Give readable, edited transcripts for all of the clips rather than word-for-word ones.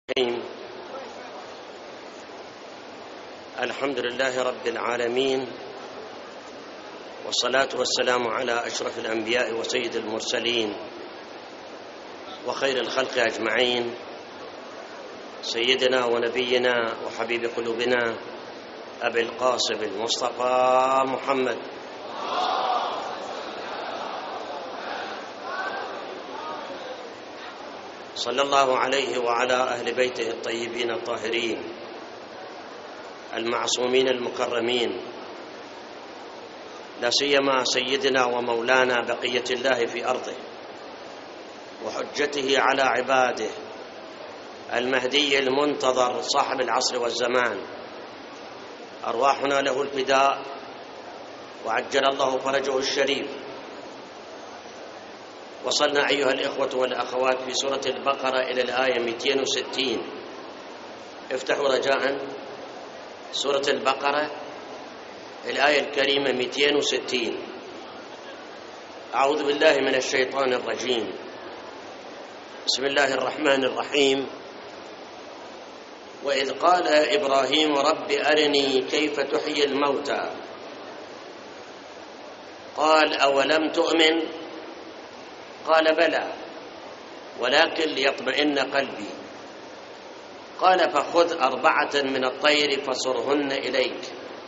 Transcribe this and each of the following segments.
الرحيم. الحمد لله رب العالمين، والصلاة والسلام على أشرف الأنبياء وسيد المرسلين وخير الخلق أجمعين، سيدنا ونبينا وحبيب قلوبنا أبي القاسم المصطفى محمد صلى الله عليه وعلى أهل بيته الطيبين الطاهرين المعصومين المكرمين، لا سيما سيدنا ومولانا بقية الله في أرضه وحجته على عباده المهدي المنتظر صاحب العصر والزمان، أرواحنا له الفداء وعجل الله فرجه الشريف. وصلنا أيها الإخوة والأخوات في سورة البقرة إلى الآية 260. افتحوا رجاءً سورة البقرة الآية الكريمة 260. أعوذ بالله من الشيطان الرجيم. بسم الله الرحمن الرحيم. وإذ قال إبراهيم رب أرني كيف تحيي الموتى قال أولم تؤمن قال بلى ولكن ليطمئن قلبي قال فخذ 4 من الطير فصرهن إليك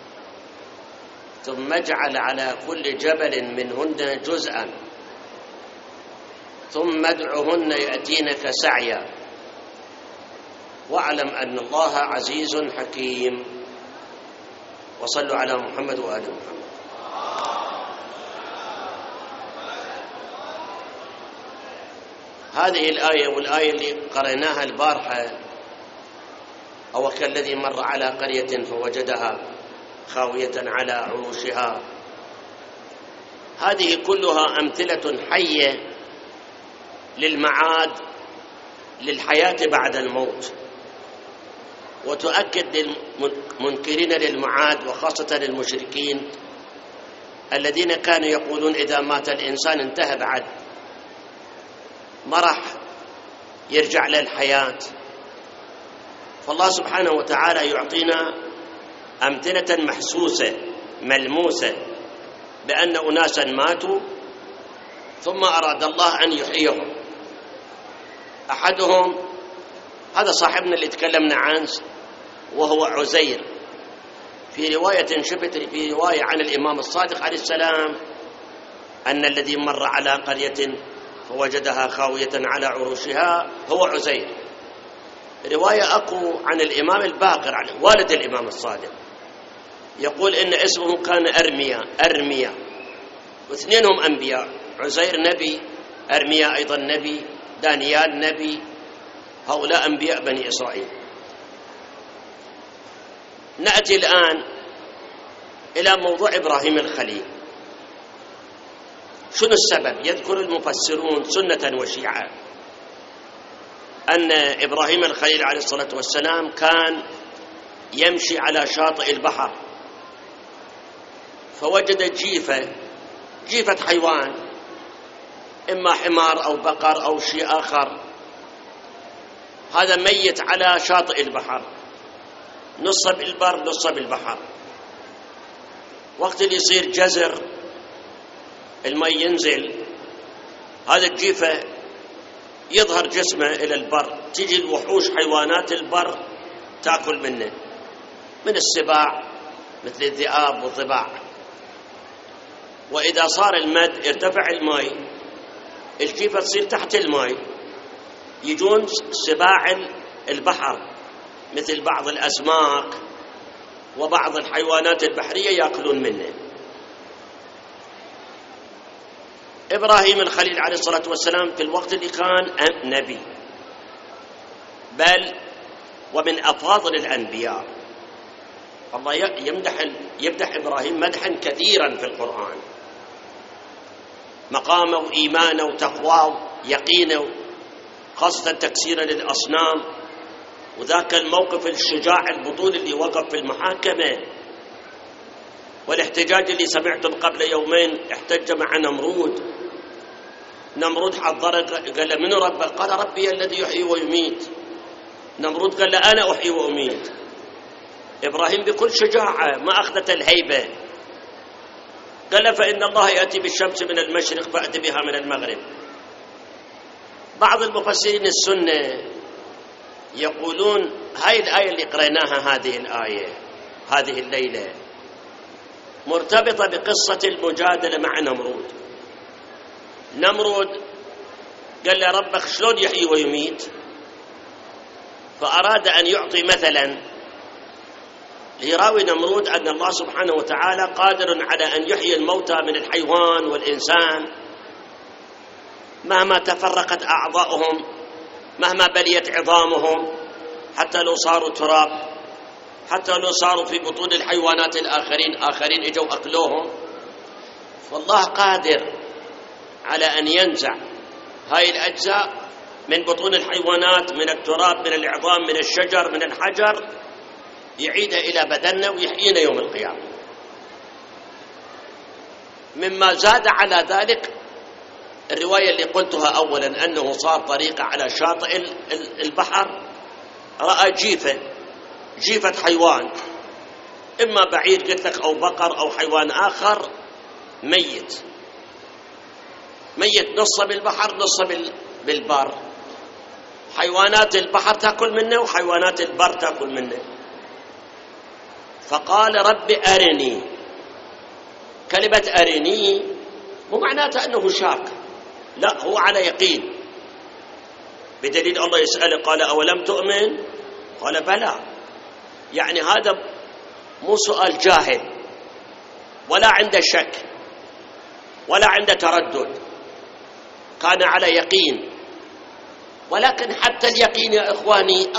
ثم اجعل على كل جبل منهن جزءا ثم ادعهن يأتينك سعيا واعلم أن الله عزيز حكيم. وصلوا على محمد وآل محمد. هذه الآية والآية اللي قرأناها البارحة، أو كالذي مر على قرية فوجدها خاوية على عروشها، هذه كلها أمثلة حية للمعاد للحياة بعد الموت، وتؤكد للمنكرين للمعاد وخاصة للمشركين الذين كانوا يقولون إذا مات الإنسان انتهى بعد، ما راح يرجع للحياة. فالله سبحانه وتعالى يعطينا أمثلة محسوسة ملموسة بأن أناسا ماتوا ثم أراد الله أن يحييهم. أحدهم هذا صاحبنا اللي تكلمنا عنه وهو عزير، في رواية شفت في رواية عن الإمام الصادق عليه السلام أن الذي مر على قرية فوجدها خاوية على عروشها هو عزير. رواية أقوى عن الإمام الباقر عن والد الإمام الصادق، يقول إن اسمه كان أرميا، واثنينهم أنبياء، عزير نبي، أرميا أيضا نبي، دانيال نبي، هؤلاء أنبياء بني إسرائيل. نأتي الآن إلى موضوع إبراهيم الخليل. شنو السبب؟ يذكر المفسرون سنة وشيعة أن إبراهيم الخليل عليه الصلاة والسلام كان يمشي على شاطئ البحر فوجد جيفة حيوان، إما حمار أو بقر أو شيء آخر، هذا ميت على شاطئ البحر، نص بالبر نص بالبحر. وقت اللي يصير جزر الماء ينزل، هذا الجيفة يظهر جسمه إلى البر، تجي الوحوش حيوانات البر تأكل منه، من السباع مثل الذئاب والضباع. وإذا صار المد ارتفع الماء، الجيفة تصير تحت الماء، يجون سباع البحر مثل بعض الأسماك وبعض الحيوانات البحرية يأكلون منه. إبراهيم الخليل عليه الصلاة والسلام في الوقت اللي كان نبي، بل ومن أفاضل الأنبياء. الله يمدح إبراهيم مدحا كثيرا في القرآن، مقامه وإيمانه وتقواه يقينه، خاصة تكسيرا للأصنام، وذاك الموقف الشجاع البطول اللي وقف في المحاكمة، والاحتجاج اللي سمعتم قبل يومين احتج مع نمرود حضره، قال له من ربك؟ قال ربي الذي يحيي ويميت. نمرود قال له أنا أحيي وأميت. إبراهيم بكل شجاعة ما أخذت الهيبة قال له فإن الله يأتي بالشمس من المشرق فأتي بها من المغرب. بعض المفسرين السنة يقولون هاي الآية اللي قرأناها، هذه الآية هذه الليلة مرتبطة بقصة المجادلة مع نمرود. نمرود قال له ربك شلون يحيي ويميت، فأراد أن يعطي مثلا ليراوي نمرود أن الله سبحانه وتعالى قادر على أن يحيي الموتى من الحيوان والإنسان مهما تفرقت أعضاؤهم، مهما بليت عظامهم، حتى لو صاروا تراب، حتى لو صاروا في بطون الحيوانات آخرين اجوا أكلوهم، فالله قادر على أن ينزع هاي الأجزاء من بطون الحيوانات، من التراب، من العظام، من الشجر، من الحجر، يعيدها إلى بدننا ويحيينا يوم القيامة. مما زاد على ذلك الرواية اللي قلتها أولا أنه صار طريقة على شاطئ البحر، رأى جيفة حيوان، إما بعير قلت لك أو بقر أو حيوان آخر ميت نص بالبحر نص بالبر، حيوانات البحر تأكل منه وحيوانات البر تأكل منه. فقال رب أرني. كلمة أرني مو معناتها أنه شاك، لا، هو على يقين، بدليل الله يسأله قال أولم تؤمن؟ قال بلى. يعني هذا مو سؤال جاهل ولا عنده شك ولا عنده تردد، كان على يقين. ولكن حتى اليقين يا إخواني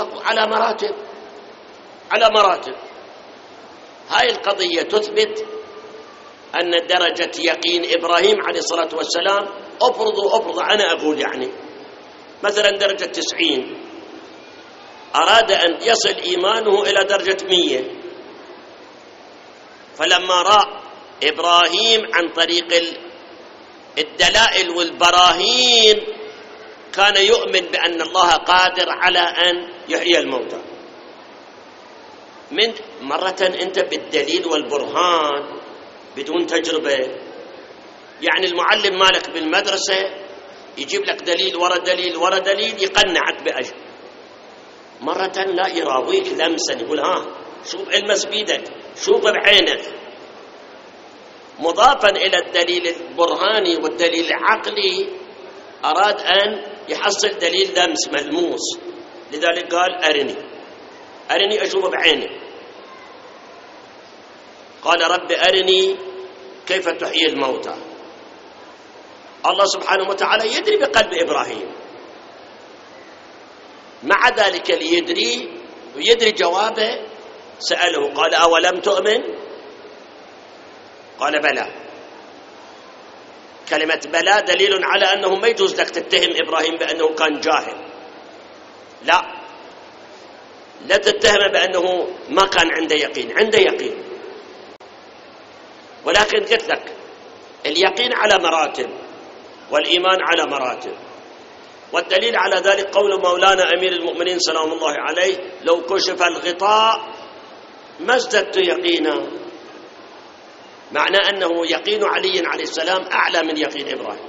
على مراتب. هاي القضية تثبت أن درجة يقين إبراهيم عليه الصلاة والسلام أفرض أنا أقول يعني مثلا درجة 90، أراد أن يصل إيمانه إلى درجة 100، فلما رأى إبراهيم عن طريق الدلائل والبراهين كان يؤمن بأن الله قادر على أن يحيي الموتى. من مرة أنت بالدليل والبرهان بدون تجربة، يعني المعلم مالك بالمدرسة يجيب لك دليل ورا دليل ورا دليل يقنعك بأجل، مرة لا يراويك لمسا يقول ها شوف المس بيدك، شوف بعينك. مضافا إلى الدليل البرهاني والدليل العقلي أراد أن يحصل دليل لمس ملموس، لذلك قال أرني أشوف بعيني. قال رب أرني كيف تحيي الموتى. الله سبحانه وتعالى يدري بقلب إبراهيم، مع ذلك ليدري ويدري جوابه سأله قال أولم تؤمن؟ قال بلى. كلمة بلى دليل على أنه ما يجوز لك تتهم إبراهيم بأنه كان جاهل، لا تتهم بأنه ما كان عنده يقين، ولكن قلت لك اليقين على مراتب والإيمان على مراتب، والدليل على ذلك قول مولانا أمير المؤمنين سلام الله عليه لو كشف الغطاء ما ازددت يقينا، معنى أنه يقين علي عليه السلام أعلى من يقين إبراهيم.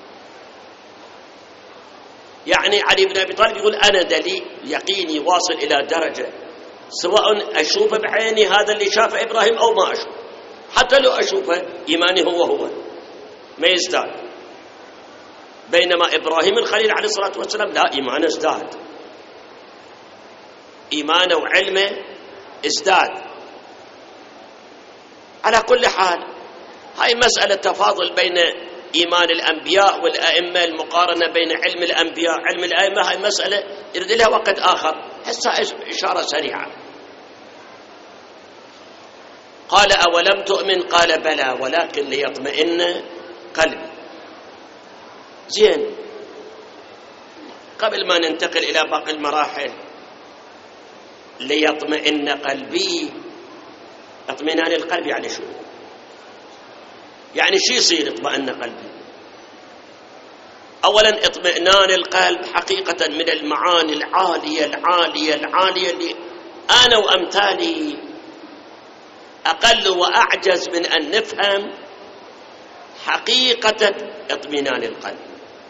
يعني علي بن أبي طالب يقول أنا دليل يقيني واصل إلى درجة سواء أشوف بعيني هذا اللي شافه إبراهيم أو ما أشوف، حتى لو أشوفه إيماني هو ما يزداد. بينما إبراهيم الخليل عليه الصلاة والسلام لا، إيمانه ازداد، إيمانه وعلمه ازداد. على كل حال هاي مسألة تفاضل بين إيمان الأنبياء والأئمة، المقارنة بين علم الأنبياء علم الأئمة، هاي مسألة يرد لها وقت آخر، حسها إشارة سريعة. قال أولم تؤمن؟ قال بلى ولكن ليطمئن قلبي. زين، قبل ما ننتقل إلى باقي المراحل، ليطمئن قلبي، اطمئنان القلب يعني شو؟ يعني شو يصير اطمئن قلبي؟ أولا اطمئنان القلب حقيقة من المعاني العالية العالية العالية اللي أنا وأمثالي أقل وأعجز من أن نفهم حقيقة اطمئنان القلب.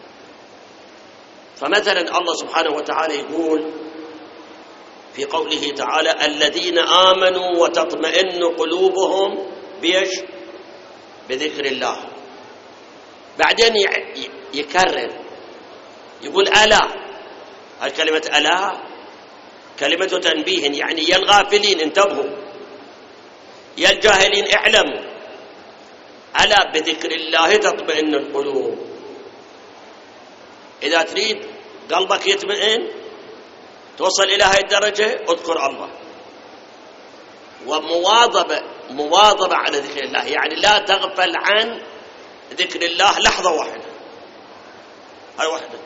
فمثلا الله سبحانه وتعالى يقول في قوله تعالى الذين آمنوا وتطمئن قلوبهم بيش بذكر الله. بعدين يكرر يقول ألا، الكلمة ألا كلمة تنبيه، يعني يا الغافلين انتبهوا، يا الجاهلين اعلموا، ألا بذكر الله تطمئن القلوب. إذا تريد قلبك يطمئن توصل إلى هذه الدرجة اذكر الله، ومواظبة على ذكر الله، يعني لا تغفل عن ذكر الله لحظة واحدة. هاي واحدة.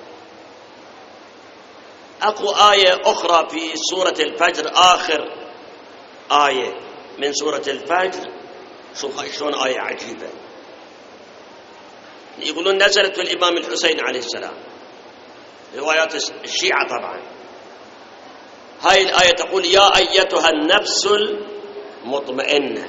أكو آية أخرى في سورة الفجر، آخر آية من سورة الفجر، شوف شلون آية عجيبة. يقولون نزلت الإمام الحسين عليه السلام، روايات الشيعة طبعا. هاي الآية تقول يا أيتها النفس المطمئنة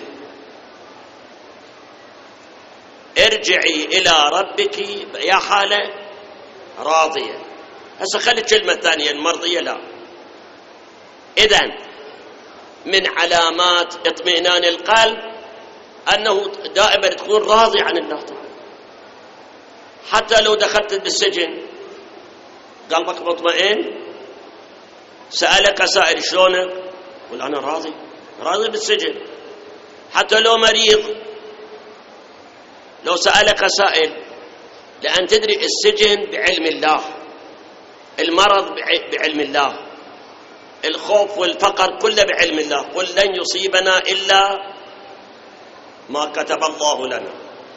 ارجعي إلى ربك يا حالة راضية. هسه خلي الكلمة الثانية المرضية لا. إذن من علامات اطمئنان القلب أنه دائما تكون راضي عن الله تعالى. حتى لو دخلت بالسجن قلبك مطمئن، سألك سائل شلونك قل أنا راضي بالسجن. حتى لو مريض، لو سألك سائل، لأن تدري السجن بعلم الله، المرض بعلم الله، الخوف والفقر كله بعلم الله. قل لن يصيبنا إلا ما كتب الله لنا.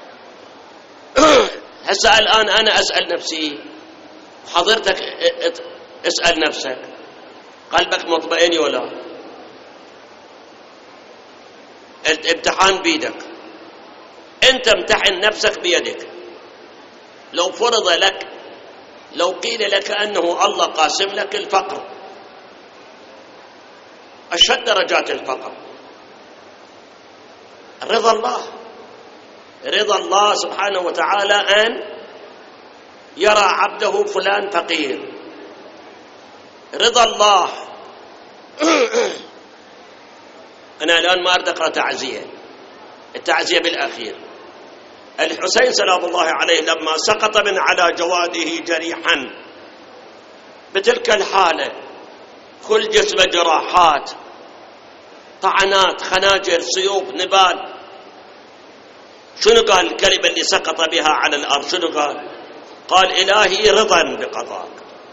هسه الآن أنا أسأل نفسي وحضرتك اسأل نفسك، قلبك مطمئن ولا؟ الامتحان بيدك، أنت امتحن نفسك بيدك. لو فرض لك، لو قيل لك أنه الله قاسم لك الفقر، أشد درجات الفقر رضا الله سبحانه وتعالى أن يرى عبده فلان فقير، رضا الله. أنا الآن ما أريد أقرأ التعزية بالأخير. الحسين سلام الله عليه لما سقط من على جواده جريحا بتلك الحالة، كل جسمه جراحات، طعنات، خناجر، سيوف، نبال، شنو قال الكلمة اللي سقط بها على الأرض؟ شنو قال إلهي رضا بقضاك.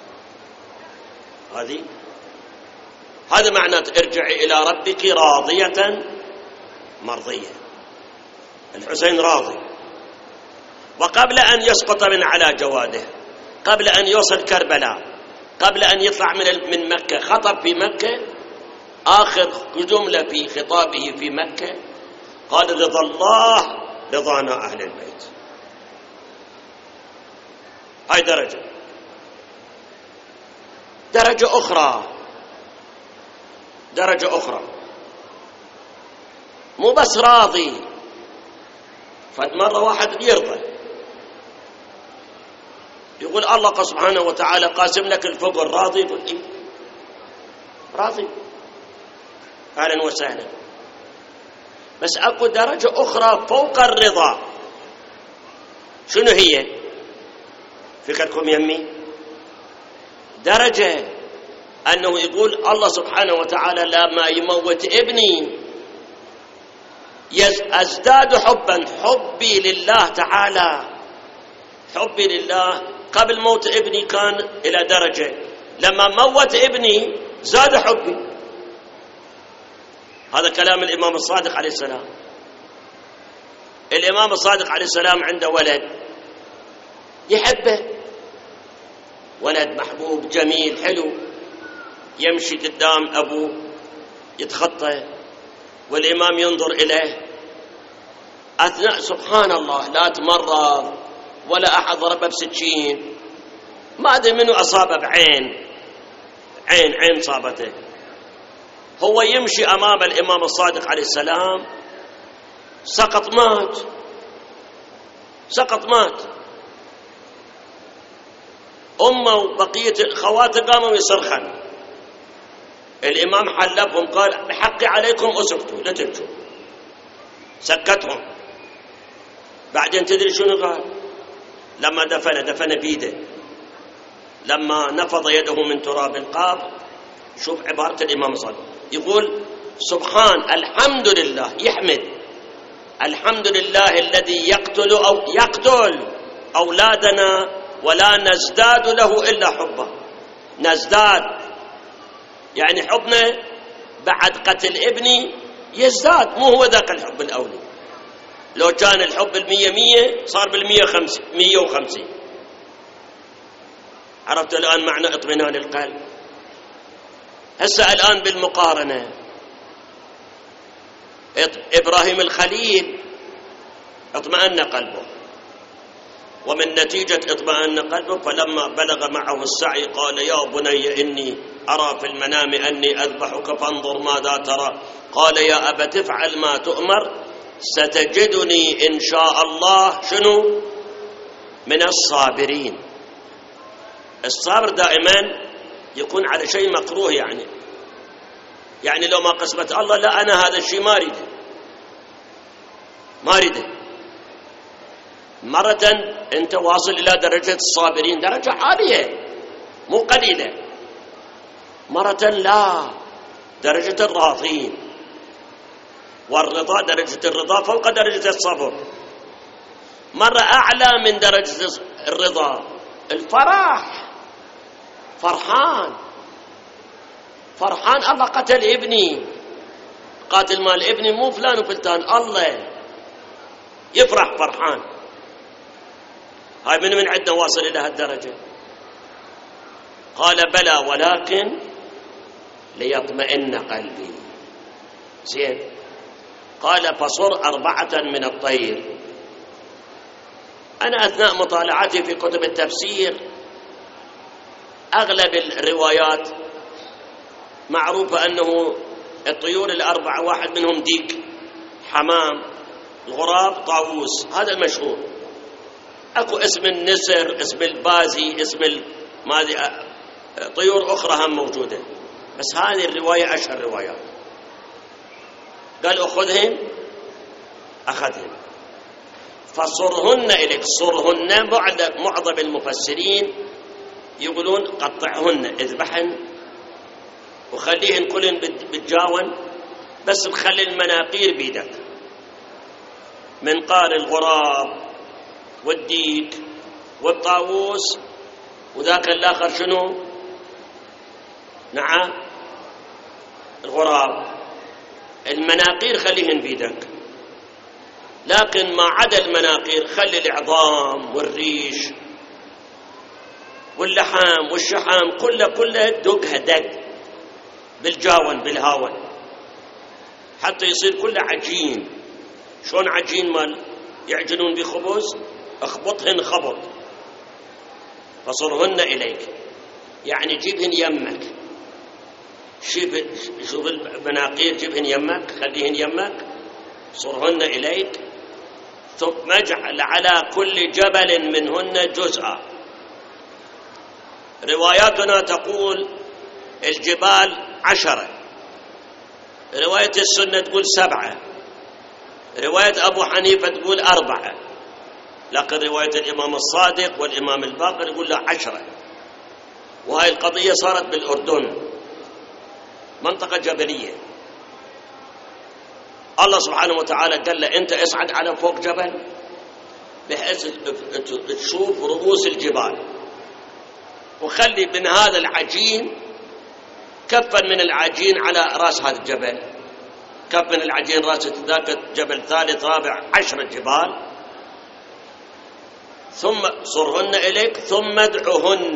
هذا معنى ارجعي إلى ربك راضية مرضية. الحسين راضي، وقبل أن يسقط من على جواده، قبل أن يوصل كربلاء، قبل أن يطلع من مكة، خطب في مكة، آخر جملة في خطابه في مكة قال رضا الله رضانا أهل البيت. هاي درجة أخرى، مو بس راضي، فمرة واحد يرضى يقول الله سبحانه وتعالى قاسم لك الفقر، راضي؟ يقول إيه راضي، أهلا وسهلا. بس أكو درجة أخرى فوق الرضا. شنو هي؟ فكركم يمي؟ درجة أنه يقول الله سبحانه وتعالى لما يموت ابني أزداد حبي لله تعالى. حبي لله قبل موت ابني كان إلى درجة، لما موت ابني زاد حبي. هذا كلام الإمام الصادق عليه السلام. الإمام الصادق عليه السلام عنده ولد يحبه، ولد محبوب جميل حلو، يمشي قدام أبوه يتخطى والإمام ينظر إليه أثناء، سبحان الله، لا تمرض ولا أحد ضربه بسكين ما أدري منه أصابه بعين، عين صابته، هو يمشي أمام الإمام الصادق عليه السلام سقط مات. أمه وبقية خواته قاموا يصرخن، الإمام حلبهم قال بحقي عليكم أسكتوا لا تبكوا، سكتهم. بعدين تدري شنو قال؟ لما دفن بيده، لما نفض يده من تراب القبر، شوف عبارة الإمام الصادق يقول سبحان الحمد لله، يحمد الحمد لله الذي يقتل أولادنا ولا نزداد له إلا حبه. نزداد يعني حبنا بعد قتل ابني يزداد، مو هو ذاك الحب الأولي. لو كان الحب 100 صار 150. عرفت الآن معنى اطمئنان القلب؟ هسه الآن بالمقارنة، إبراهيم الخليل اطمأن قلبه، ومن نتيجة اطمأن قلبه فلما بلغ معه السعي قال يا بني إني أرى في المنام أني أذبحك فانظر ماذا ترى. قال يا أبت افعل ما تؤمر ستجدني إن شاء الله شنو من الصابرين. الصابر دائما يكون على شيء مكروه، يعني لو ما قسمت الله لا أنا هذا الشيء ما أريده. مرة أنت واصل إلى درجة الصابرين، درجة عالية مو قليلة. مرة لا، درجة الراضين، والرضا درجة الرضا فوق درجة الصبر. مرة أعلى من درجة الرضا الفرح، فرحان الله قتل ابني، قاتل مال ابني مو فلان وفلتان، الله يفرح فرحان. هاي من عندنا واصل إلى هالدرجة؟ قال بلى ولكن ليطمئن قلبي. زين. قال فصر 4 من الطير. أنا أثناء مطالعتي في كتب التفسير أغلب الروايات معروفة أنه الطيور ال4 واحد منهم ديك، حمام، الغراب، طاووس، هذا المشهور. أكو اسم النسر، اسم البازي، اسم طيور أخرى هم موجودة، بس هذه الرواية أشهر روايات. قال أخذهم، فصرهن إليك. صرهن معظم المفسرين يقولون قطعهن، اذبحن وخليهن كلهن بالجاون، بس بخلي المناقير بيدك، منقار الغراب والديك والطاووس وذاك الآخر شنو؟ نعم الغراب. المناقير خليهن بيدك، لكن ما عدا المناقير خلي العظام والريش واللحم والشحم كله دقها دق بالجاون بالهاون حتى يصير كله عجين. شلون عجين مال يعجنون بخبز؟ اخبطهن خبط. فصرهن إليك يعني جيبهن يمك، شوف المناقير جيبهن يمك، خليهن يمك. صرهن إليك ثم اجعل على كل جبل منهن جزءا. رواياتنا تقول الجبال 10، رواية السنة تقول 7، رواية أبو حنيفة تقول 4، لكن رواية الإمام الصادق والإمام الباقر يقول له 10. وهي القضية صارت بالأردن، منطقة جبلية. الله سبحانه وتعالى قال له أنت اصعد على فوق جبل بحيث تشوف رؤوس الجبال، وخلي من هذا العجين كفا من العجين على رأس هذا الجبل، كف من العجين رأس ذاك الجبل، ثالث رابع 10 جبال. ثم صرهن إليك ثم ادعهن.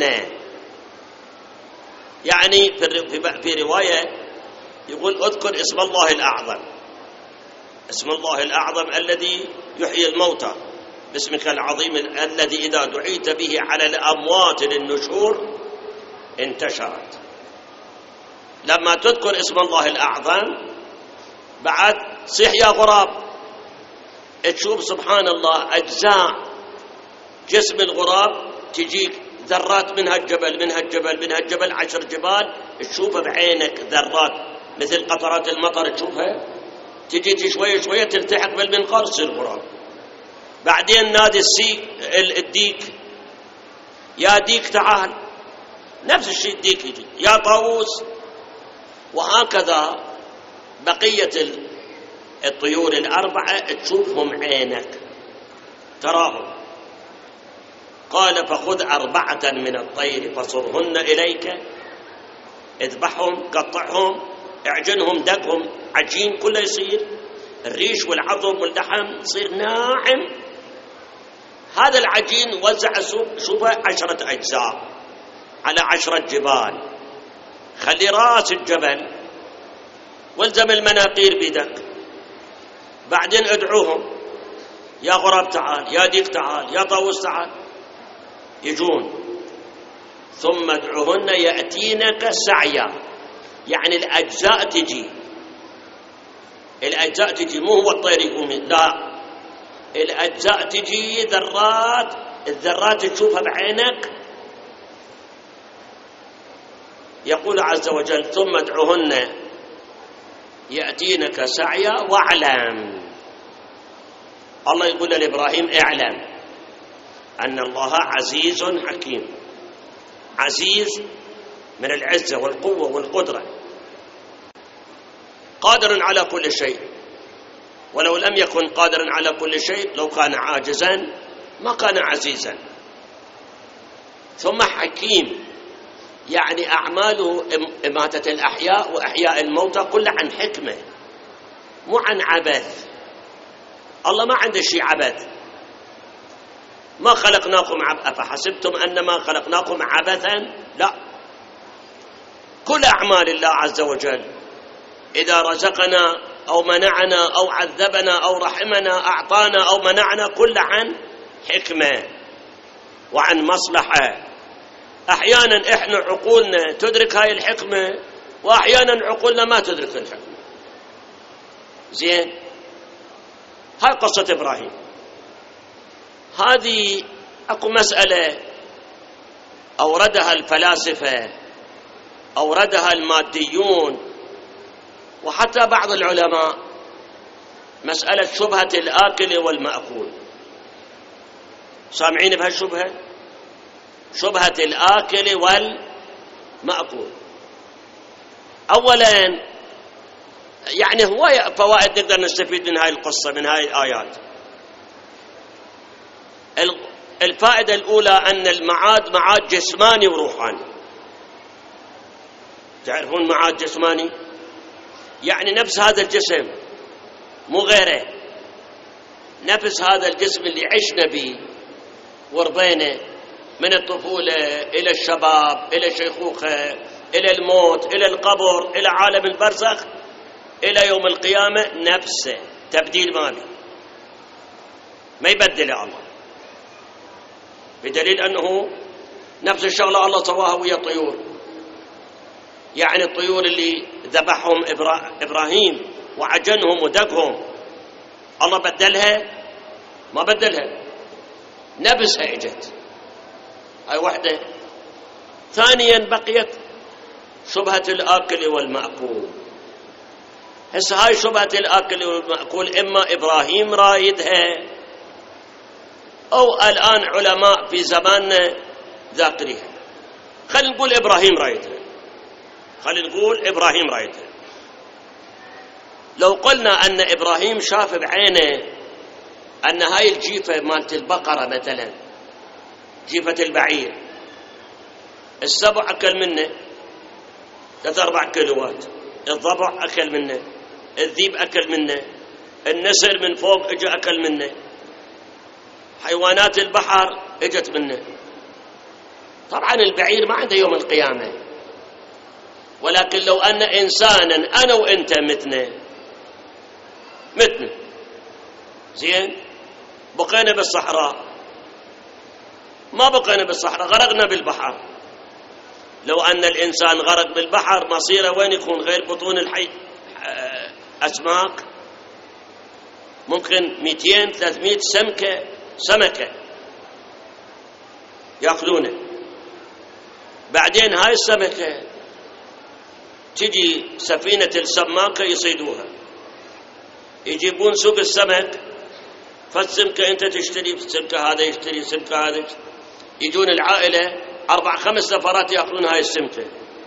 يعني في رواية يقول اذكر اسم الله الأعظم، اسم الله الأعظم الذي يحيي الموتى باسمك العظيم الذي إذا دعيت به على الأموات للنشور انتشرت. لما تذكر اسم الله الأعظم بعد صيح يا غراب، تشوف سبحان الله أجزاء جسم الغراب تجيك ذرات منها الجبل منها الجبل منها الجبل، 10 جبال تشوفها بعينك ذرات مثل قطرات المطر تشوفها، تجي شوية شوية تلتحق بالمنقار تصير غراب. بعدين نادي الديك، يا ديك تعال، نفس الشيء الديك يجي، يا طاووس. وهكذا بقية الطيور الأربعة تشوفهم عينك تراهم. قال فخذ 4 من الطير فصرهن إليك، اذبحهم قطعهم اعجنهم دقهم عجين كله يصير، الريش والعظم واللحم يصير ناعم. هذا العجين وزع شوفه 10 أجزاء على 10 جبال، خلي راس الجبل والزم المناقير بيدك. بعدين ادعوهم، يا غراب تعال، يا ديك تعال، يا طاووس تعال، يجون. ثم ادعوهن يأتينك سعيا، يعني الأجزاء تجي، الأجزاء تجي، مو هو الطير يقوم، لا، الأجزاء تجي ذرات، الذرات تشوفها بعينك. يقول عز وجل ثم ادعوهن يأتينك سعيا واعلم. الله يقول لإبراهيم اعلم أن الله عزيز حكيم، عزيز من العزة والقوة والقدرة، قادر على كل شيء، ولو لم يكن قادرا على كل شيء لو كان عاجزا ما كان عزيزا. ثم حكيم، يعني أعماله إماتة الأحياء وإحياء الموتى كلها عن حكمة مو عن عبث. الله ما عنده شيء عبث، ما خلقناكم أفحسبتم أنما خلقناكم عبثا، لا، كل أعمال الله عز وجل إذا رزقنا أو منعنا أو عذبنا أو رحمنا أعطانا أو منعنا كل عن حكمة وعن مصلحة. أحيانا إحنا عقولنا تدرك هاي الحكمة وأحيانا عقولنا ما تدرك الحكمة. زين، هاي قصة إبراهيم. هذه أكو مسألة أوردها الفلاسفة، أوردها الماديون، وحتى بعض العلماء، مسألة شبهة الآكل والمأكول. سامعين بهالشبهة؟ شبهة الآكل والمأكول. أولا يعني هواية فوائد نقدر نستفيد من هاي القصة، من هاي الآيات. الفائدة الأولى أن المعاد معاد جسماني وروحاني. تعرفون معاد جسماني يعني نفس هذا الجسم مو غيره، نفس هذا الجسم اللي عشنا به وربينا من الطفولة إلى الشباب إلى الشيخوخة إلى الموت إلى القبر إلى عالم البرزخ إلى يوم القيامة، نفسه، تبديل ما يبدل الله، بدليل أنه نفس الشغلة الله سواها ويا الطيور. يعني الطيور اللي ذبحهم إبراهيم وعجنهم ودقهم، الله بدلها؟ ما بدلها، نفسها اجت. هاي واحدة. ثانيا بقيت شبهة الآكل والمأكول. هسه هاي شبهة الآكل والمأكول إما إبراهيم رايدها أو الآن علماء في زماننا ذاكريها. خلينا نقول إبراهيم رايدها، خلينا نقول إبراهيم رايدها. لو قلنا أن إبراهيم شاف بعينه أن هاي الجيفة مالت البقرة مثلا، جيفة البعير، السبع أكل منه 3-4 كيلوات، الضبع أكل منه، الذيب أكل منه، النسر من فوق اجى أكل منه، حيوانات البحر اجت منه. طبعا البعير ما عنده يوم القيامة، ولكن لو أن إنسانا أنا وإنت متنا زين، بقينا بالصحراء، ما بقينا بالصحراء، غرقنا بالبحر. لو أن الإنسان غرق بالبحر مصيره وين يكون غير بطون الحي أسماك؟ ممكن 200-300 سمكة يأكلونه. بعدين هاي السمكة تجي سفينة السماكة يصيدوها، يجيبون سوق السمك، فالسمكة أنت تشتري سمكة، هذا يشتري سمكة، هذا يشتري. يجون العائلة 4-5 نفرات يأكلون هاي السمكة.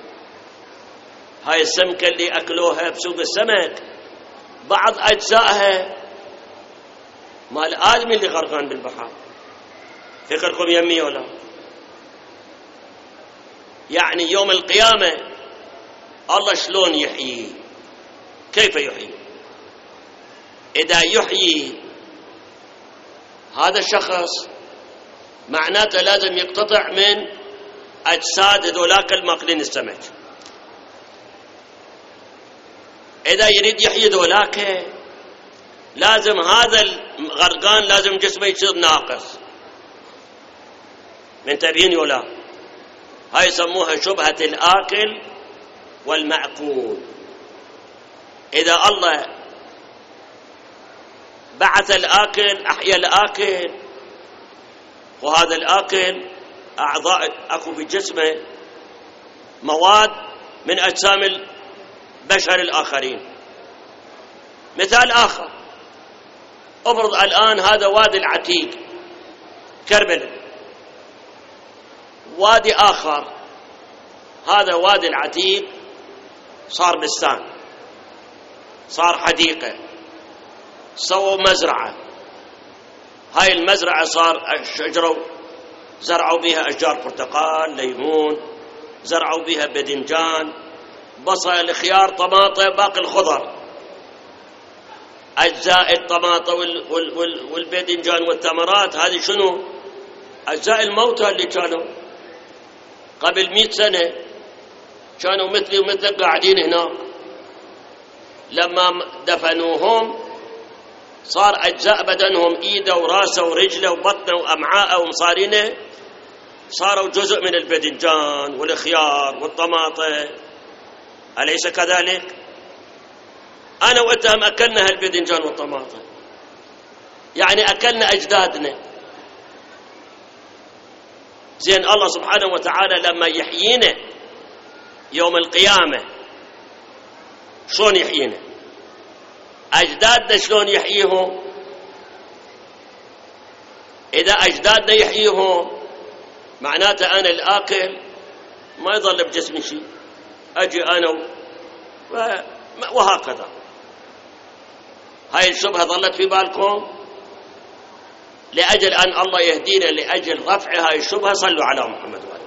هاي السمكة اللي أكلوها بسوق السمك بعض أجزائها مال آدمي اللي غرقان بالبحر. فكركم يمي ولا؟ يعني يوم القيامة الله شلون يحيي؟ كيف يحيي؟ إذا يحيي هذا الشخص معناته لازم يقتطع من أجساد ذولاك الماكلين السمك. إذا يريد يحيي ذولاك لازم هذا الغرقان لازم جسمه يصير ناقص. منتبهين ولا؟ هاي يسموها شبهة الآكل والمأكول. إذا الله بعث الآكل أحيا الآكل، وهذا الآكل أعضاء أكو في جسمه مواد من أجسام البشر الآخرين. مثال آخر، افرض الآن هذا وادي العتيق كربلاء، وادي آخر هذا وادي العتيق صار بستان، صار حديقة، سووا مزرعة. هاي المزرعة صار شجروا زرعوا بها أشجار برتقال، ليمون، زرعوا بها باذنجان، بصل، خيار، طماطة، باقي الخضر. أجزاء الطماطة والباذنجان والثمرات هذه شنو؟ أجزاء الموتى اللي كانوا قبل 100 سنة كانوا مثلي ومثلك قاعدين هناك. لما دفنوهم صار أجزاء بدنهم، إيده وراسه ورجله وبطنه وأمعاءه ومصارينه صاروا جزء من الباذنجان والخيار والطماطة. أليس كذلك؟ أنا وأنتم أكلنا هالباذنجان والطماطة، يعني أكلنا أجدادنا. زين الله سبحانه وتعالى لما يحيينا يوم القيامة شلون يحيينا؟ أجدادنا شلون يحييهم؟ إذا أجدادنا يحييهم معناته أنا الآكل ما يظل بجسمي شيء، أجي أنا وهكذا. هاي الشبهة ظلت في بالكم؟ لأجل أن الله يهدينا لأجل رفع هاي الشبهة صلوا على محمد وآله.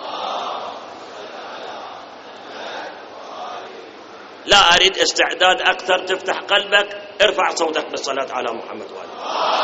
لا أريد استعداد أكثر، تفتح قلبك، ارفع صوتك بالصلاة على محمد وآله.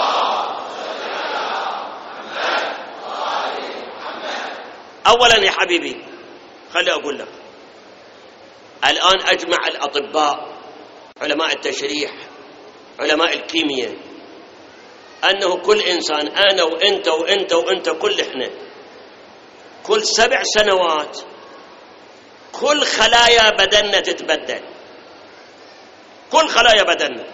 أولا يا حبيبي خلي أقول لك، الآن أجمع الأطباء، علماء التشريح، علماء الكيمياء، أنه كل إنسان، أنا وإنت وإنت وإنت، كل إحنا كل 7 سنوات كل خلايا بدننا تتبدل، كل خلايا بدننا،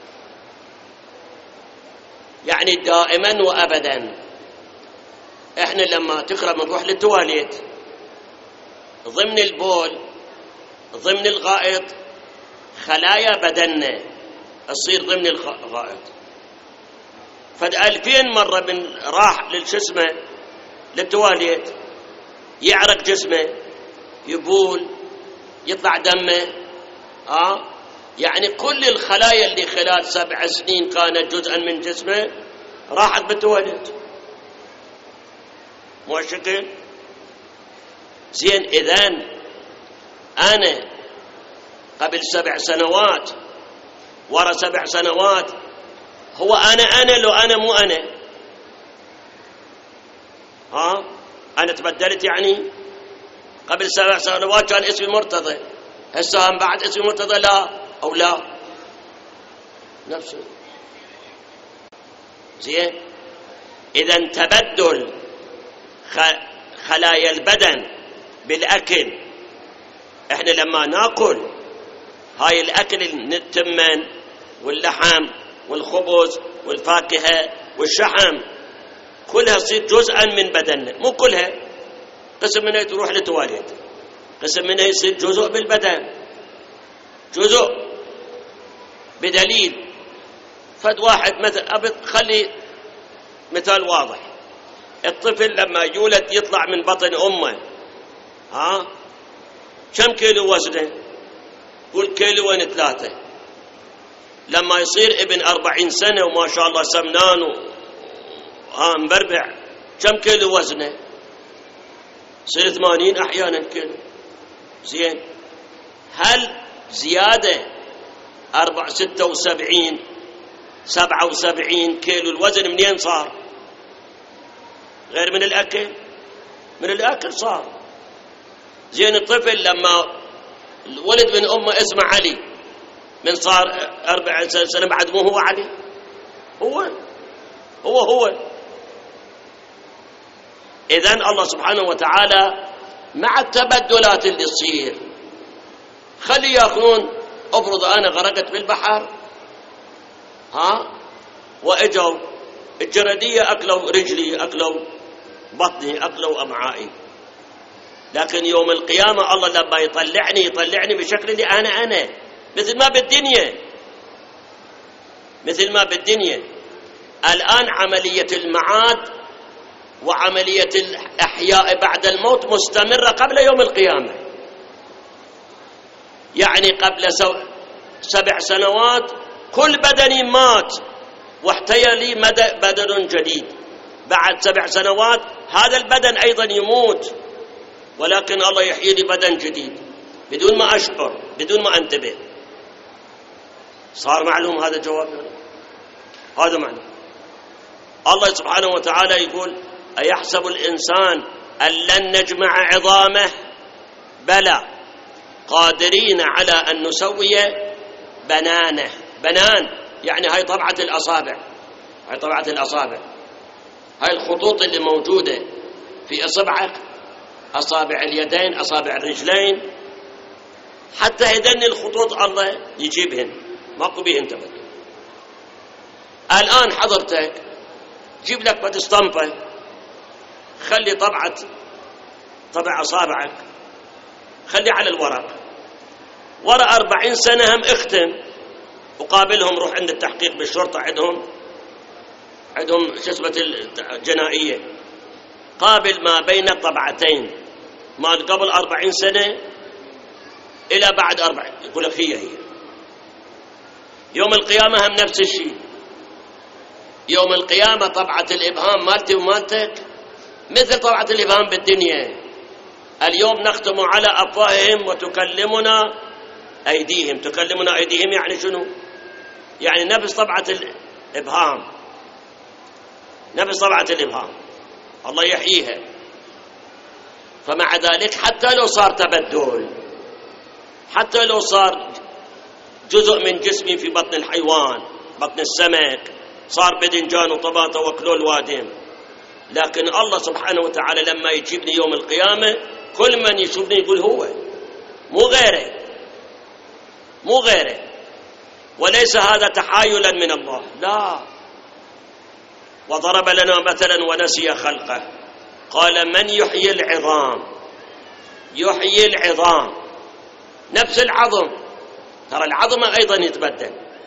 يعني دائما وأبدا. إحنا لما تقرأ بنروح للتواليت ضمن البول ضمن الغائط، خلايا بدننا تصير ضمن الغائط. فد 2000 مرة من راح للجسمه للتواليت يعرق جسمه، يبول، يطلع دمه. يعني كل الخلايا اللي خلال 7 سنين كانت جزءا من جسمه راحت بالتواليت. مو هالشكل؟ زين إذن أنا قبل 7 سنوات ورا 7 سنوات هو أنا لو أنا مو أنا؟ أنا تبدلت يعني؟ قبل 7 سنوات كان اسمي مرتضى، هسه هم بعد اسمي مرتضى لا أو لا؟ نفسه. زين. إذن تبدل خلايا البدن بالأكل، إحنا لما نأكل هاي الأكل التمن واللحم والخبز والفاكهة والشحم كلها تصير جزءا من بدننا، مو كلها، قسم منها تروح للتواليت، قسم منها يصير جزء بالبدن، جزء. بدليل فد واحد مثل خلي مثال واضح، الطفل لما يولد يطلع من بطن أمه كم كيلو وزنه؟ قول 2 كيلو 3. لما يصير ابن 40 سنة وما شاء الله سمنان مبربع، كم كيلو وزنه؟ يصير 80 أحيانا كيلو. زين. هل زيادة 76 77 كيلو الوزن منين صار؟ غير من الأكل، من الأكل صار. زين. الطفل لما ولد من أمه اسمه علي، من صار 40 سنة بعد مو هو علي؟ هو. إذن الله سبحانه وتعالى مع التبدلات اللي تصير خلي يأخذون، أفرض أنا غرقت بالبحر وإجوا الجردية أكلوا رجلي، أكلوا بطني، أكلوا أمعائي، لكن يوم القيامة الله لما يطلعني بشكل اللي أنا مثل ما بالدنيا. الآن عملية المعاد وعملية الأحياء بعد الموت مستمرة قبل يوم القيامة. يعني قبل 7 سنوات كل بدني مات واحتيا لي بدن جديد. بعد 7 سنوات هذا البدن أيضا يموت، ولكن الله يحيي لي بدن جديد بدون ما أشعر، بدون ما أنتبه. صار معلوم هذا الجواب؟ هذا معنى. الله سبحانه وتعالى يقول: أيحسب الإنسان أن لن نجمع عظامه؟ بلى قادرين على أن نسوي بنانه. بنان يعني هاي طبعة الأصابع، هاي الخطوط اللي موجودة في إصبعك، أصابع اليدين، أصابع الرجلين، حتى هذين الخطوط الله يجيبهن، ماكو بيهن تبدل. الآن حضرتك جيب لك بد اسطمبة، خلي طبع أصابعك، خلي على الورق، ورا 40 سنة هم اختم وقابلهم، روح عند التحقيق بالشرطة، عندهم شسبة الجنائية، قابل ما بين الطبعتين مال قبل 40 سنة إلى بعد 40، يقول لك هي يوم القيامة هم نفس الشيء. يوم القيامة طبعة الإبهام مالتي ومالتك مثل طبعة الإبهام بالدنيا. اليوم نختم على أفواههم وتكلمنا أيديهم. تكلمنا أيديهم يعني شنو؟ يعني نفس طبعة الإبهام، نفس طبعة الإبهام الله يحييها. فمع ذلك حتى لو صار تبدل، حتى لو صار جزء من جسمي في بطن الحيوان، بطن السمك، صار بدنجان وطباطة وكلول وادم، لكن الله سبحانه وتعالى لما يجيبني يوم القيامة كل من يشوفني يقول هو، مو غيره. وليس هذا تحايلا من الله، لا. وضرب لنا مثلا ونسي خلقه، قال: من يحيي العظام؟ يحيي العظام، نفس العظم، ترى العظم أيضا يتبدل.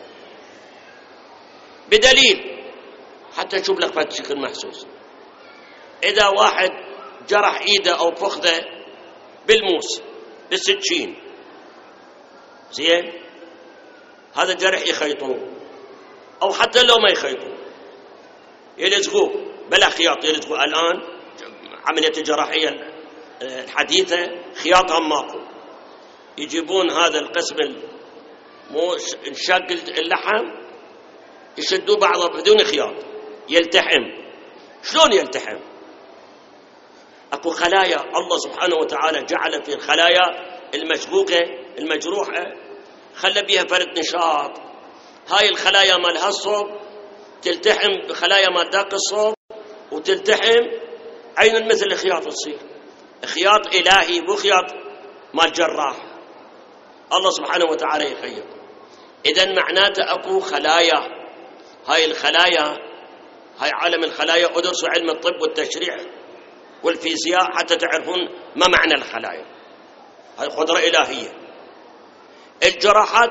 بدليل حتى تشوف لك بشكل محسوس، إذا واحد جرح إيده أو فخذه بالموس بالسكين، زين، هذا الجرح يخيطوه، أو حتى لو ما يخيطوه يلزقوه بلا خياط، يلزقوه. الآن عملية الجراحية الحديثة خياطها ماكو، يجيبون هذا القسم الشق اللحم يشدوه بعضه بدون خياط، يلتحم. شلون يلتحم؟ اكو خلايا الله سبحانه وتعالى جعل في الخلايا المشقوقة المجروحة خلى بيها فرد نشاط. هاي الخلايا مالها الصوب تلتحم بخلايا مادات الصوب وتلتحم عينا مثل الخياط، تصير خياط إلهي مو خياط مال جراح. الله سبحانه وتعالى يخيط. إذن معناته أكو خلايا، هاي الخلايا، هاي عالم الخلايا، أدرسوا علم الطب والتشريع والفيزياء حتى تعرفون ما معنى الخلايا. هاي قدرة إلهية. الجراحات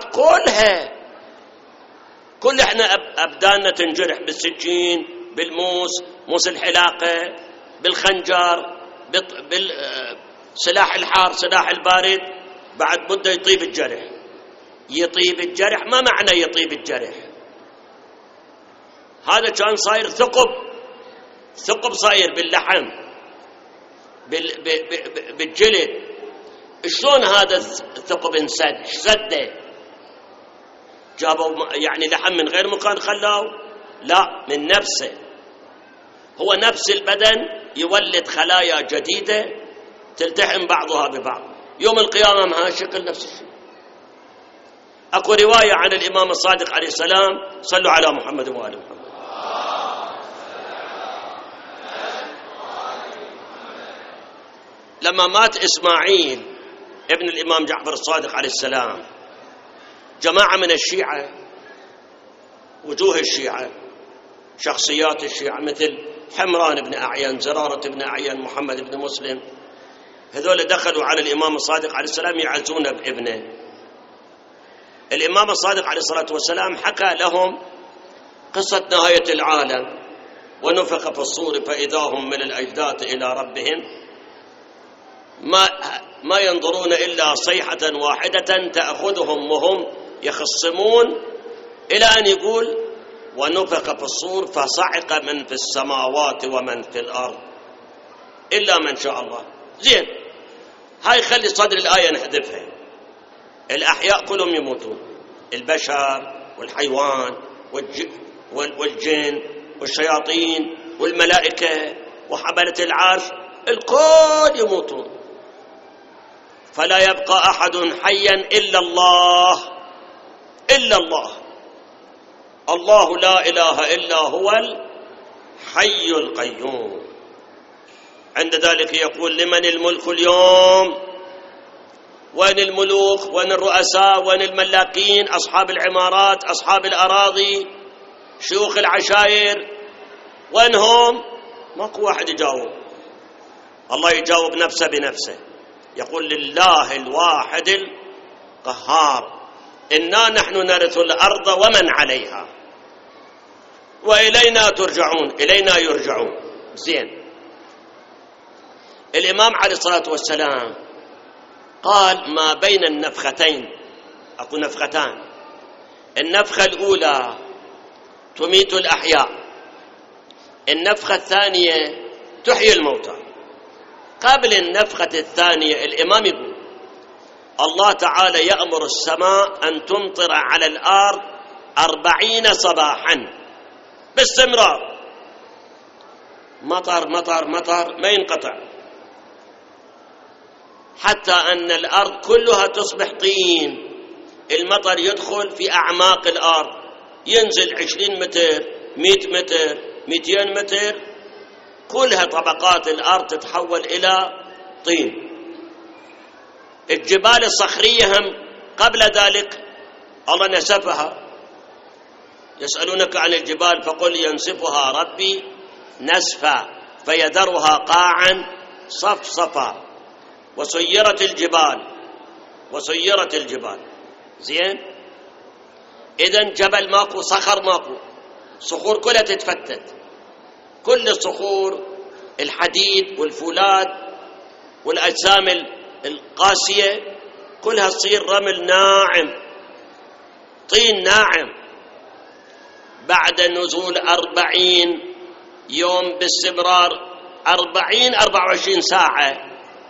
كل احنا أبداننا تنجرح بالسكين، بالموس، موس الحلاقة، بالخنجر، بالسلاح الحار، سلاح البارد، بعد مدة يطيب الجرح. يطيب الجرح، ما معنى يطيب الجرح؟ هذا كان صاير ثقب صاير باللحم، بالجلد. شلون هذا الثقب انسد؟ سده؟ جابوا يعني لحم من غير مكان خلاه؟ لا، من نفسه. هو نفس البدن يولد خلايا جديدة تلتحم بعضها ببعض. يوم القيامة ما شكل نفس الشيء. أكو رواية عن الإمام الصادق عليه السلام، صلوا على محمد وآل محمد. لما مات إسماعيل ابن الإمام جعفر الصادق عليه السلام، جماعة من الشيعة، وجوه الشيعة، شخصيات الشيعة مثل حمران بن أعين، زرارة بن أعين، محمد بن مسلم، هذول دخلوا على الإمام الصادق عليه السلام يعزونه بابنه. الإمام الصادق عليه الصلاة والسلام حكى لهم قصة نهاية العالم، ونفخ في الصور فإذا هم من الأجداث إلى ربهم ما ينظرون إلا صيحة واحدة تأخذهم وهم يخصمون، إلى أن يقول ونفخ في الصور فصعق من في السماوات ومن في الأرض إلا من شاء الله. زين، هاي خلي صدر الآية نحذفها. الأحياء كلهم يموتون، البشر والحيوان والجن والشياطين والملائكة وحملة العرش، الكل يموتون. فلا يبقى أحد حيا إلا الله، إلا الله. الله لا إله إلا هو الحي القيوم. عند ذلك يقول لمن الملك اليوم؟ وين الملوك؟ وين الرؤساء؟ وين الملاكين؟ أصحاب العمارات، أصحاب الأراضي، شيوخ العشائر، وينهم؟ ماكو واحد يجاوب. الله يجاوب نفسه بنفسه، يقول لله الواحد القهار إنا نحن نرث الأرض ومن عليها وإلينا ترجعون، إلينا يرجعون. زين، الإمام عليه الصلاة والسلام قال ما بين النفختين، أكو نفختان، النفخة الأولى تميت الأحياء، النفخة الثانية تحيي الموتى. قبل النفخة الثانية الإمام يقول الله تعالى يأمر السماء أن تمطر على الأرض 40 صباحا باستمرار، مطر مطر مطر ما ينقطع، حتى أن الأرض كلها تصبح طين. المطر يدخل في أعماق الأرض، ينزل 20 متر، 100 متر، 200 متر، كلها طبقات الأرض تتحول إلى طين. الجبال الصخرية هم قبل ذلك الله نسفها. يسألونك عن الجبال فقل ينسفها ربي نسفا فيذرها قاعا صفصفا وسيرت الجبال. زين، إذن جبل ماكو، صخر ماكو، صخور كلها تتفتت، كل الصخور، الحديد والفولاذ والأجسام القاسية كلها تصير رمل ناعم، طين ناعم. بعد نزول 40 يوم باستمرار، 24 ساعة،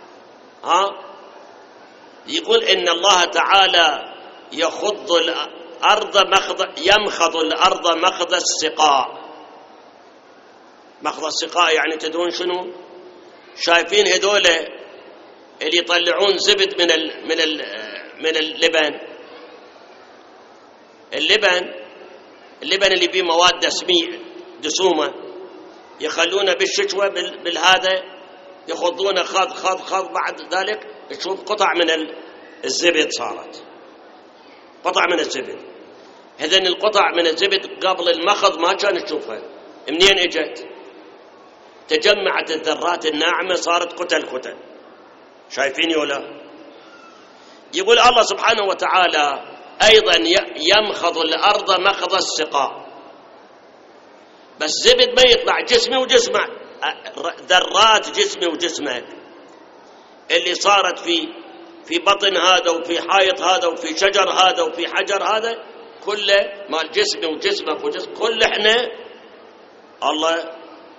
يقول إن الله تعالى يخض الأرض يمخض الأرض مخض السقاء. مخض السقاء يعني تدرون شنو؟ شايفين هذول اللي يطلعون زبد من اللبن اللبن اللي فيه مواد دسومة يخلونه بالششوة بالهذا يخضونه خض بعد ذلك تشوف قطع من الزبد صارت قطع من الزبد. هذين القطع من الزبد قبل المخض ما كان تشوفها، منين اجت؟ تجمعت الذرات الناعمة صارت كتل. شايفين ولا؟ يقول الله سبحانه وتعالى أيضا يمخض الأرض مخض السقاء، بس زبد ما يطلع جسمي وجسمك، ذرات جسمي وجسمك اللي صارت في بطن هذا وفي حائط هذا وفي شجر هذا وفي حجر هذا كله مال جسمي وجسمك وجسم كل احنا الله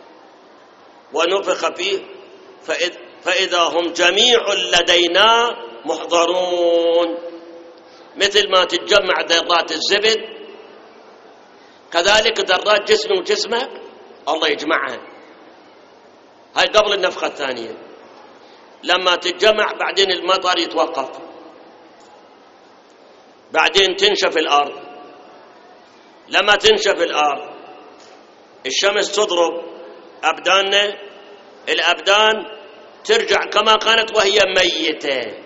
ونفخ فيه فإذا هم جميع لدينا محضرون. مثل ما تتجمع ذرات الزبد كذلك ذرات جسمي وجسمك الله يجمعها. هاي قبل النفخة الثانية. لما تتجمع بعدين المطر يتوقف، بعدين تنشف الأرض. لما تنشف الأرض الشمس تضرب أبداننا، الأبدان ترجع كما كانت وهي ميتة.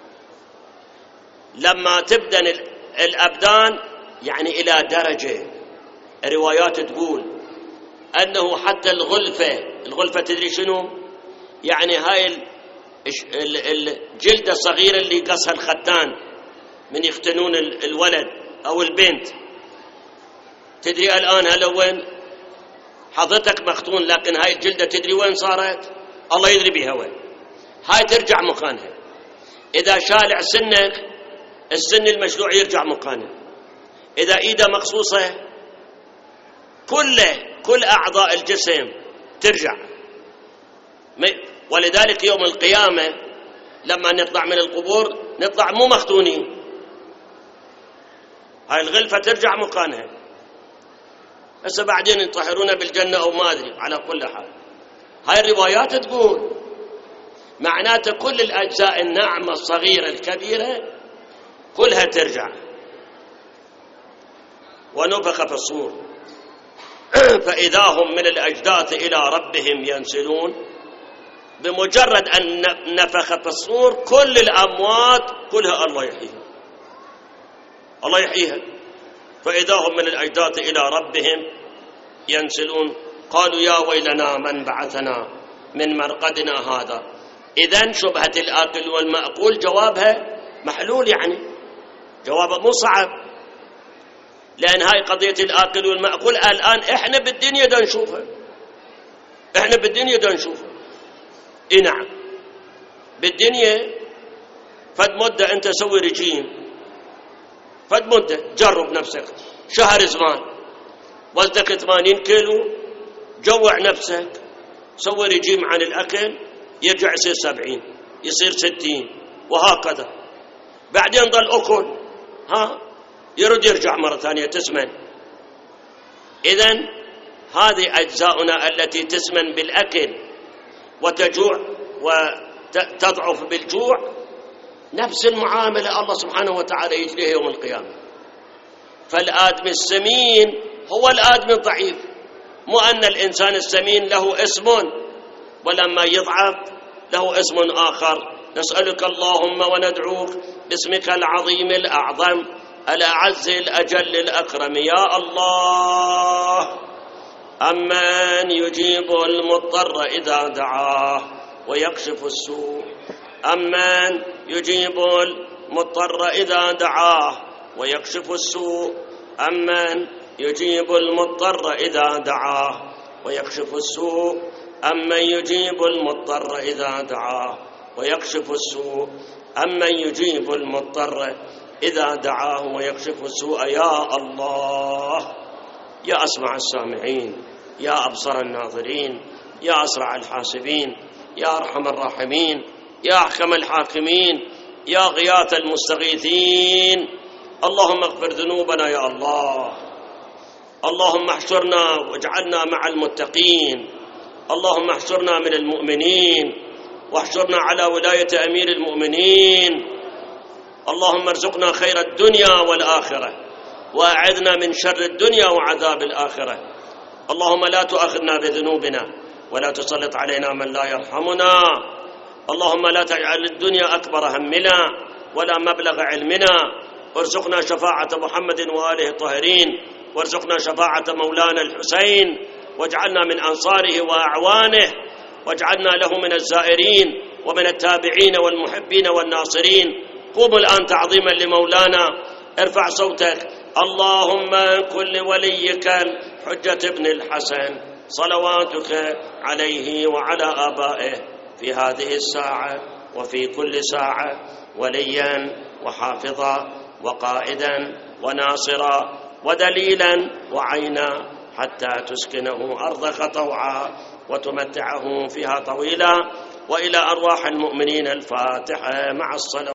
لما تبدأ الأبدان يعني إلى درجة، الروايات تقول أنه حتى الغلفة تدري شنو؟ يعني هاي الجلدة الصغيرة اللي قصها الختان من يختنون الولد أو البنت، تدري الآن هلا وين؟ حضرتك مختون لكن هاي الجلدة تدري وين صارت؟ الله يدري بها وين. هاي ترجع مكانها. إذا شالع سنك السن المشلوع يرجع مكانه. إذا إيده مقصوصة كل أعضاء الجسم ترجع. ولذلك يوم القيامة لما نطلع من القبور نطلع مو مختونين، هاي الغلفة ترجع مكانها. هسه بعدين يطهرون بالجنة أو ما أدري. على كل حال هاي الروايات تقول معناته كل الأجزاء الناعمة الصغيرة الكبيرة كلها ترجع. ونفخ في الصور فإذا هم من الأجداث إلى ربهم ينسلون. بمجرد أن نفخ في الصور كل الأموات كلها الله يحييها. فإذا هم من الأجداث إلى ربهم ينسلون. قالوا يا ويلنا من بعثنا من مرقدنا هذا. إذن شبهة الآكل والمأكول جوابها محلول، يعني جوابها مو صعب، لأن هاي قضية الآكل والمأكول الآن إحنا بالدنيا دا نشوفها. إيه نعم بالدنيا. فد مدة أنت سوي رجيم، فد مدة جرب نفسك شهر زمان وزنك 80 كيلو، جوع نفسك سوي رجيم عن الأكل يرجع يصير 70 يصير 60 وهكذا. بعدين ضل أكل يرد يرجع مرة ثانية تسمن. إذن هذه أجزاؤنا التي تسمن بالأكل وتجوع وتضعف بالجوع نفس المعاملة الله سبحانه وتعالى يجريها يوم القيامة. فالآدم السمين هو الآدم الضعيف، مو أن الإنسان السمين له اسم ولما يضعف له اسم آخر. نسألك اللهم وندعوك باسمك العظيم الأعظم الأعز الأجل الأكرم يا الله أمن يجيب المضطر إذا دعاه ويكشف السوء. أمن يجيب المضطر إذا دعاه ويكشف السوء. أمن يجيب المضطر إذا دعاه ويكشف السوء. أمن يجيب المضطر إذا دعاه ويكشف السوء. أمن يجيب المضطر إذا دعاه ويكشف السوء. يا الله يا أسمع السامعين، يا أبصر الناظرين، يا أسرع الحاسبين، يا أرحم الراحمين، يا أحكم الحاكمين، يا غياث المستغيثين. اللهم اغفر ذنوبنا يا الله. اللهم احشرنا واجعلنا مع المتقين. اللهم احشرنا من المؤمنين واحشرنا على ولاية أمير المؤمنين. اللهم ارزقنا خير الدنيا والآخرة وأعذنا من شر الدنيا وعذاب الآخرة. اللهم لا تؤاخذنا بذنوبنا ولا تسلط علينا من لا يرحمنا. اللهم لا تجعل الدنيا أكبر همنا ولا مبلغ علمنا. وارزقنا شفاعة محمد وآله الطاهرين، وارزقنا شفاعة مولانا الحسين، واجعلنا من أنصاره وأعوانه، واجعلنا له من الزائرين ومن التابعين والمحبين والناصرين. قوموا الآن تعظيما لمولانا. ارفع صوتك. اللهم كن لوليك الحجة ابن الحسن صلواتك عليه وعلى آبائه في هذه الساعة وفي كل ساعة وليا وحافظا وقائدا وناصرا ودليلا وعينا، حتى تسكنه أرضك طوعا وتمتعه فيها طويلا. وإلى أرواح المؤمنين الفاتحة مع الصلاة.